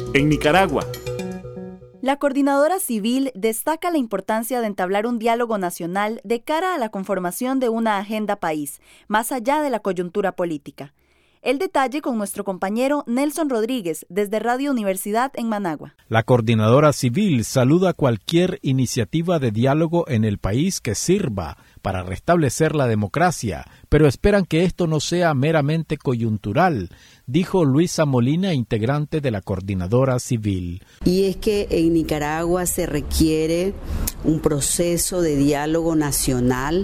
en Nicaragua. La Coordinadora Civil destaca la importancia de entablar un diálogo nacional de cara a la conformación de una agenda país, más allá de la coyuntura política. El detalle con nuestro compañero Nelson Rodríguez, desde Radio Universidad en Managua. La Coordinadora Civil saluda cualquier iniciativa de diálogo en el país que sirva para restablecer la democracia, pero esperan que esto no sea meramente coyuntural, dijo Luisa Molina, integrante de la Coordinadora Civil. Y es que en Nicaragua se requiere un proceso de diálogo nacional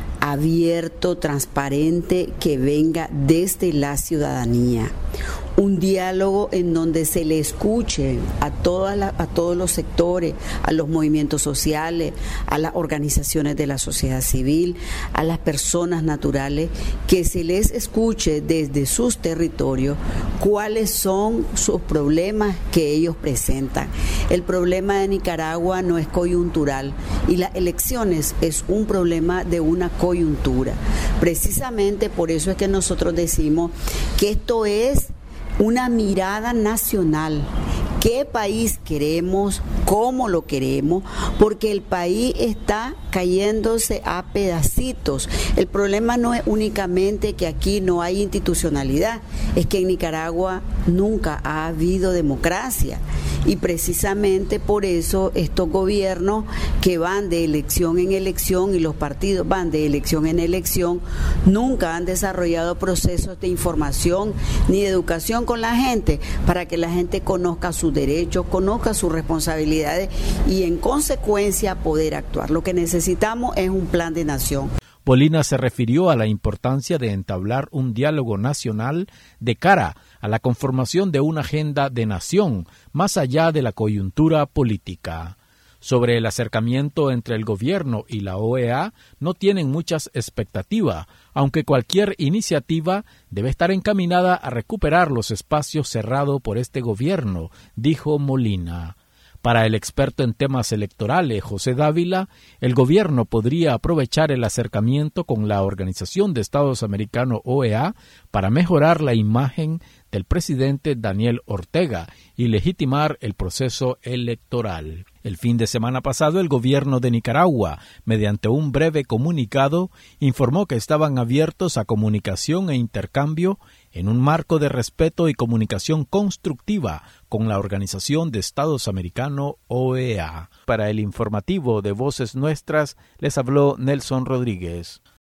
abierto, transparente, que venga desde la ciudadanía. Un diálogo en donde se le escuche a todos los sectores, a los movimientos sociales, a las organizaciones de la sociedad civil, a las personas naturales, que se les escuche desde sus territorios cuáles son sus problemas que ellos presentan. El problema de Nicaragua no es coyuntural y las elecciones es un problema de una coyuntura. Precisamente por eso es que nosotros decimos que esto es una mirada nacional. ¿Qué país queremos? ¿Cómo lo queremos? Porque el país está cayéndose a pedacitos. El problema no es únicamente que aquí no hay institucionalidad, es que en Nicaragua nunca ha habido democracia. Y precisamente por eso estos gobiernos que van de elección en elección y los partidos van de elección en elección nunca han desarrollado procesos de información ni de educación con la gente para que la gente conozca sus derechos, conozca sus responsabilidades y en consecuencia poder actuar. Lo que necesitamos es un plan de nación. Molina se refirió a la importancia de entablar un diálogo nacional de cara a la conformación de una agenda de nación, más allá de la coyuntura política. Sobre el acercamiento entre el gobierno y la OEA no tienen muchas expectativas, aunque cualquier iniciativa debe estar encaminada a recuperar los espacios cerrados por este gobierno, dijo Molina. Para el experto en temas electorales, José Dávila, el gobierno podría aprovechar el acercamiento con la Organización de Estados Americanos OEA para mejorar la imagen del presidente Daniel Ortega y legitimar el proceso electoral. El fin de semana pasado, el gobierno de Nicaragua, mediante un breve comunicado, informó que estaban abiertos a comunicación e intercambio en un marco de respeto y comunicación constructiva con la Organización de Estados Americanos OEA. Para el informativo de Voces Nuestras, les habló Nelson Rodríguez.